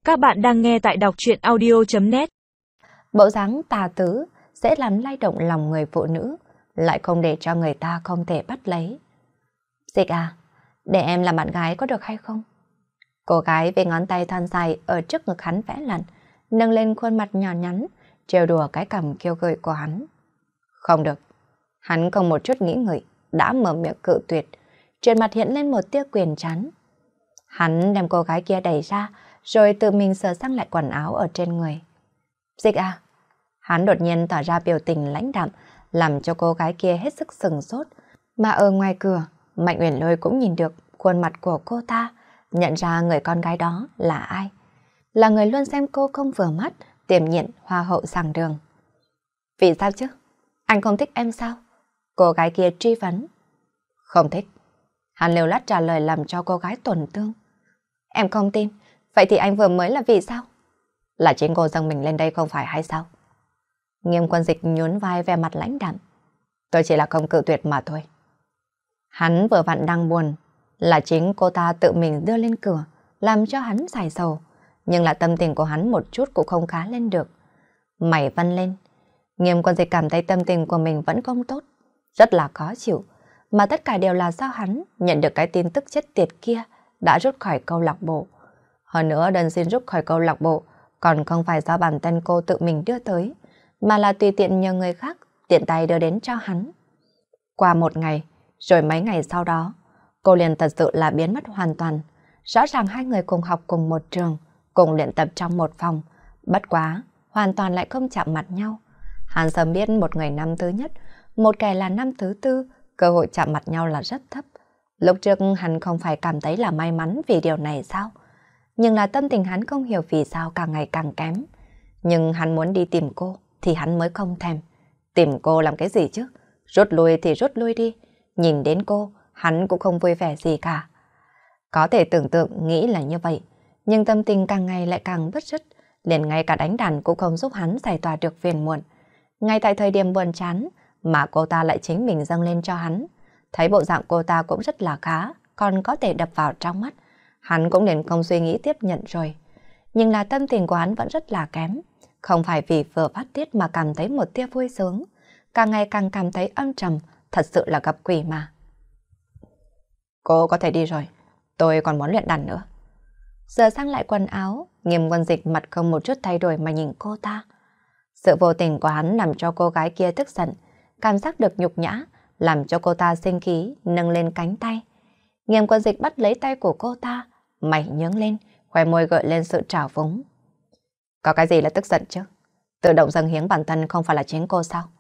Các bạn đang nghe tại đọc truyện audio.net. Bộ dáng tà tứ sẽ làm lay động lòng người phụ nữ, lại không để cho người ta không thể bắt lấy. Dịch à, để em làm bạn gái có được hay không? Cô gái với ngón tay thon dài ở trước ngực hắn vẽ lặn, nâng lên khuôn mặt nhỏ nhắn, trêu đùa cái cằm kiêu gợi của hắn. Không được. Hắn không một chút nghĩ ngợi, đã mở miệng cự tuyệt, trên mặt hiện lên một tia quyền chán. Hắn đem cô gái kia đẩy ra, rồi tự mình sờ sang lại quần áo ở trên người. Dịch à? Hắn đột nhiên tỏ ra biểu tình lãnh đạm, làm cho cô gái kia hết sức sừng sốt. Mà ở ngoài cửa, Mạnh Uyển Lôi cũng nhìn được khuôn mặt của cô ta, nhận ra người con gái đó là ai. Là người luôn xem cô không vừa mắt, tiềm nhiệm hoa hậu giảng đường. Vì sao chứ? Anh không thích em sao? Cô gái kia truy vấn. Không thích. Hắn liều lát trả lời làm cho cô gái tổn thương. Em không tin. Vậy thì anh vừa mới là vì sao? Là chính cô dâng mình lên đây không phải hay sao? Nghiêm Quân Dịch nhún vai vẻ mặt lãnh đạm. Tôi chỉ là không cự tuyệt mà thôi. Hắn vừa vặn đang buồn, là chính cô ta tự mình đưa lên cửa, làm cho hắn xài sầu. Nhưng là tâm tình của hắn một chút cũng không khá lên được. Mày vân lên. Nghiêm Quân Dịch cảm thấy tâm tình của mình vẫn không tốt, rất là khó chịu. Mà tất cả đều là do hắn nhận được cái tin tức chết tiệt kia đã rút khỏi câu lạc bộ. Hơn nữa đơn xin rút khỏi câu lạc bộ còn không phải do bản thân cô tự mình đưa tới, mà là tùy tiện nhờ người khác tiện tay đưa đến cho hắn. Qua một ngày, rồi mấy ngày sau đó, cô liền thật sự là biến mất hoàn toàn. Rõ ràng hai người cùng học cùng một trường, cùng luyện tập trong một phòng, bất quá, hoàn toàn lại không chạm mặt nhau. Hắn sớm biết một người năm thứ nhất, một kẻ là năm thứ tư, cơ hội chạm mặt nhau là rất thấp. Lúc trước hắn không phải cảm thấy là may mắn vì điều này sao? Nhưng là tâm tình hắn không hiểu vì sao càng ngày càng kém. Nhưng hắn muốn đi tìm cô thì hắn mới không thèm. Tìm cô làm cái gì chứ? Rút lui thì rút lui đi. Nhìn đến cô, hắn cũng không vui vẻ gì cả. Có thể tưởng tượng nghĩ là như vậy, nhưng tâm tình càng ngày lại càng bứt rứt, liền ngay cả đánh đàn cũng không giúp hắn giải tỏa được phiền muộn. Ngay tại thời điểm buồn chán, mà cô ta lại chính mình dâng lên cho hắn. Thấy bộ dạng cô ta cũng rất là khá, còn có thể đập vào trong mắt. Hắn cũng liền không suy nghĩ tiếp nhận rồi. Nhưng là tâm tình của hắn vẫn rất là kém. Không phải vì vừa phát tiết mà cảm thấy một tia vui sướng. Càng ngày càng cảm thấy âm trầm, thật sự là gặp quỷ mà. Cô có thể đi rồi, tôi còn muốn luyện đàn nữa. Giờ sang lại quần áo, Nghiêm Quân Dịch mặt không một chút thay đổi mà nhìn cô ta. Sự vô tình của hắn làm cho cô gái kia tức giận, cảm giác được nhục nhã, làm cho cô ta sinh khí, nâng lên cánh tay. Nghiêm Quân Dịch bắt lấy tay của cô ta, mày nhướng lên, khóe môi gợi lên sự trào phúng. Có cái gì là tức giận chứ? Tự động dâng hiến bản thân không phải là chính cô sao?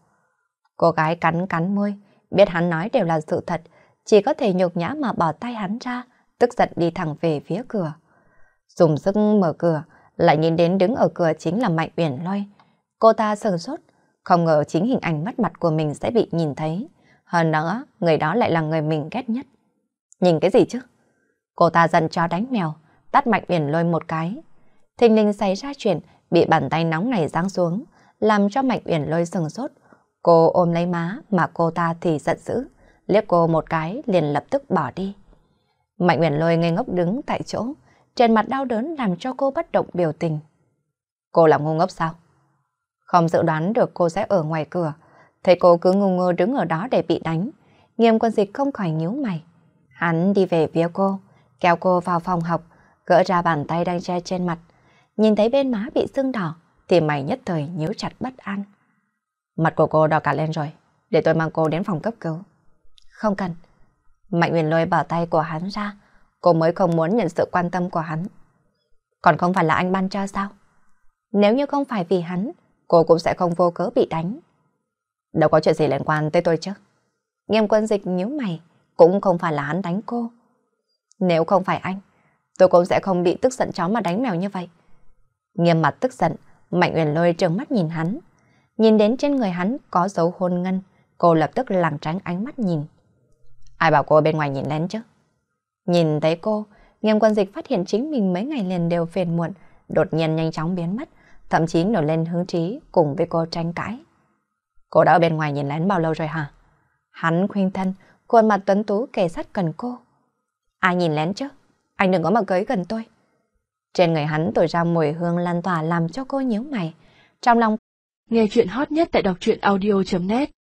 Cô gái cắn cắn môi, biết hắn nói đều là sự thật, chỉ có thể nhục nhã mà bỏ tay hắn ra, tức giận đi thẳng về phía cửa. Dùng sức mở cửa, lại nhìn đến đứng ở cửa chính là Mạnh Uyển Lôi. Cô ta sửng sốt, không ngờ chính hình ảnh mất mặt của mình sẽ bị nhìn thấy. Hơn nữa, người đó lại là người mình ghét nhất. Nhìn cái gì chứ? Cô ta giận chó đánh mèo, tát Mạnh Uyển Lôi một cái. Thình lình xảy ra chuyện, bị bàn tay nóng này giáng xuống, làm cho Mạnh Uyển Lôi sửng sốt. Cô ôm lấy má mà cô ta thì giận dữ, liếc cô một cái liền lập tức bỏ đi. Mạnh Uyển Lôi ngây ngốc đứng tại chỗ, trên mặt đau đớn làm cho cô bất động biểu tình. Cô là ngu ngốc sao? Không dự đoán được cô sẽ ở ngoài cửa, thấy cô cứ ngu ngơ đứng ở đó để bị đánh. Nghiêm Quân Dịch không khỏi nhíu mày. Hắn đi về phía cô, kéo cô vào phòng học, gỡ ra bàn tay đang che trên mặt. Nhìn thấy bên má bị sưng đỏ, thì mày nhất thời nhíu chặt bất an. Mặt của cô đỏ cả lên rồi, để tôi mang cô đến phòng cấp cứu. Không cần. Mạnh Uyển Lôi bỏ tay của hắn ra, cô mới không muốn nhận sự quan tâm của hắn. Còn không phải là anh ban cho sao? Nếu như không phải vì hắn, cô cũng sẽ không vô cớ bị đánh. Đâu có chuyện gì liên quan tới tôi chứ. Nghiêm Quân Dịch nhíu mày, cũng không phải là hắn đánh cô. Nếu không phải anh, tôi cũng sẽ không bị tức giận chó mà đánh mèo như vậy. Nghiêm mặt tức giận, Mạnh Uyển Lôi trừng mắt nhìn hắn. Nhìn đến trên người hắn có dấu hôn ngân, cô lập tức lảng tránh ánh mắt nhìn. Ai bảo cô bên ngoài nhìn lén chứ? Nhìn thấy cô, Nghiêm Quân Dịch phát hiện chính mình mấy ngày liền đều phiền muộn, đột nhiên nhanh chóng biến mất, thậm chí nổi lên hứng trí cùng với cô tranh cãi. Cô đã ở bên ngoài nhìn lén bao lâu rồi hả? Hắn khuyên thân, khuôn mặt tuấn tú kề sát gần cô. Ai nhìn lén chứ? Anh đừng có mà tới gần tôi. Trên người hắn tỏa ra mùi hương lan tỏa làm cho cô nhíu mày. Trong lòng nghe chuyện hot nhất tại đọc truyện audio.net